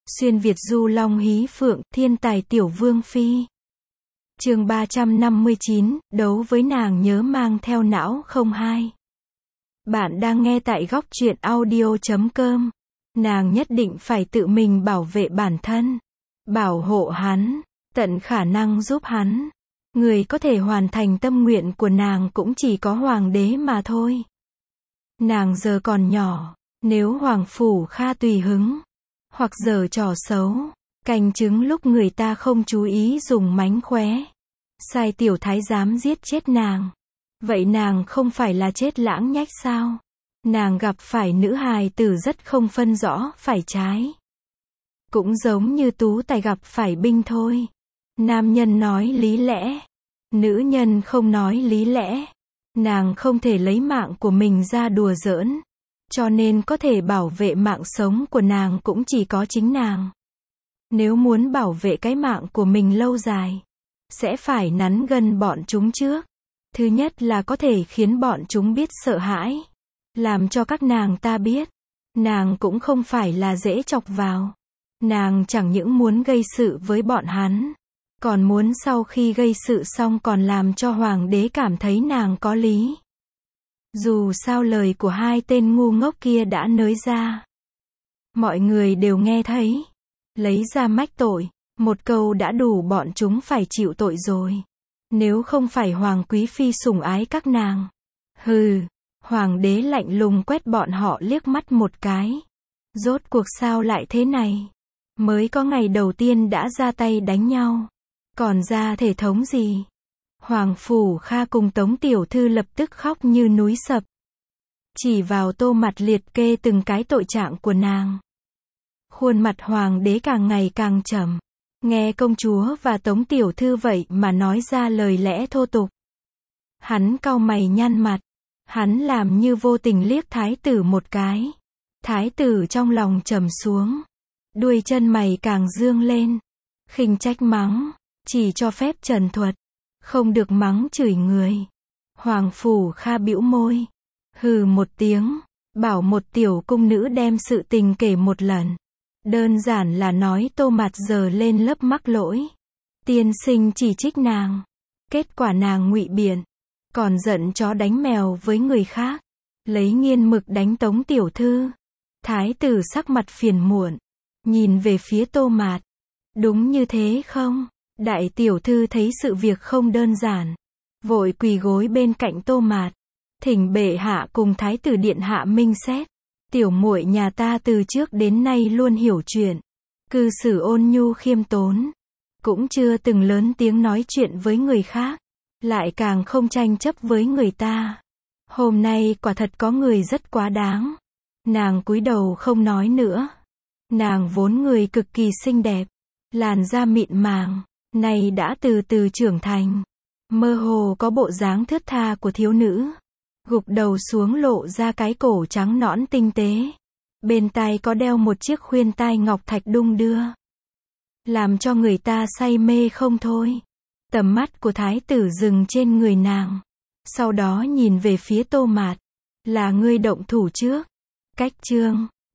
Xuyên Việt du long hí phượng, thiên tài tiểu vương phi. Chương 359, đấu với nàng nhớ mang theo não không hai. Bạn đang nghe tại góc truyện audio.com. Nàng nhất định phải tự mình bảo vệ bản thân, bảo hộ hắn, tận khả năng giúp hắn. Người có thể hoàn thành tâm nguyện của nàng cũng chỉ có hoàng đế mà thôi. Nàng giờ còn nhỏ, nếu hoàng phủ Kha tùy hứng, hoặc giở trò xấu, canh chứng lúc người ta không chú ý dùng mánh khóe, sai tiểu thái giám giết chết nàng. Vậy nàng không phải là chết lãng nhách sao? Nàng gặp phải nữ hài tử rất không phân rõ phải trái. Cũng giống như tú tài gặp phải binh thôi. Nam nhân nói lý lẽ, nữ nhân không nói lý lẽ. Nàng không thể lấy mạng của mình ra đùa giỡn, cho nên có thể bảo vệ mạng sống của nàng cũng chỉ có chính nàng. Nếu muốn bảo vệ cái mạng của mình lâu dài, sẽ phải nắn gân bọn chúng trước. Thứ nhất là có thể khiến bọn chúng biết sợ hãi, làm cho các nàng ta biết, nàng cũng không phải là dễ chọc vào. Nàng chẳng những muốn gây sự với bọn hắn, còn muốn sau khi gây sự xong còn làm cho hoàng đế cảm thấy nàng có lý. Dù sao lời của hai tên ngu ngốc kia đã nới ra, mọi người đều nghe thấy. Lấy ra mách tội, một câu đã đủ bọn chúng phải chịu tội rồi. Nếu không phải hoàng quý phi sủng ái các nàng. Hừ, hoàng đế lạnh lùng quét bọn họ liếc mắt một cái. Rốt cuộc sao lại thế này? Mới có ngày đầu tiên đã ra tay đánh nhau, còn ra thể thống gì? Hoàng phủ Kha cùng Tống tiểu thư lập tức khóc như núi sập, chỉ vào Tô Mặt liệt kê từng cái tội trạng của nàng. Khuôn mặt hoàng đế càng ngày càng trầm. Nghe công chúa và Tống tiểu thư vậy mà nói ra lời lẽ thô tục. Hắn cau mày nhăn mặt. Hắn làm như vô tình liếc thái tử một cái. Thái tử trong lòng trầm xuống, đuôi chân mày càng dương lên. Khinh trách mắng, chỉ cho phép trần thuật, không được mắng chửi người. Hoàng phủ Kha bĩu môi, hừ một tiếng, bảo một tiểu cung nữ đem sự tình kể một lần. Đơn giản là nói Tô Mặt giờ lên lớp mắc lỗi. Tiên sinh chỉ trích nàng, kết quả nàng ngụy biện, còn giận chó đánh mèo với người khác, lấy nghiên mực đánh Tống tiểu thư. Thái tử sắc mặt phiền muộn, nhìn về phía Tô Mạt. Đúng như thế không? Đại tiểu thư thấy sự việc không đơn giản, vội quỳ gối bên cạnh Tô Mạt, thỉnh bệ hạ cùng thái tử điện hạ minh xét. Tiểu muội nhà ta từ trước đến nay luôn hiểu chuyện, cư xử ôn nhu khiêm tốn, cũng chưa từng lớn tiếng nói chuyện với người khác, lại càng không tranh chấp với người ta. Hôm nay quả thật có người rất quá đáng. Nàng cúi đầu không nói nữa. Nàng vốn người cực kỳ xinh đẹp, làn da mịn màng, nay đã từ từ trưởng thành, mơ hồ có bộ dáng thướt tha của thiếu nữ. Gục đầu xuống lộ ra cái cổ trắng nõn tinh tế. Bên tai có đeo một chiếc khuyên tai ngọc thạch đung đưa, làm cho người ta say mê không thôi. Tầm mắt của thái tử dừng trên người nàng, sau đó nhìn về phía Tô Mạt. Là ngươi động thủ trước. Cách chương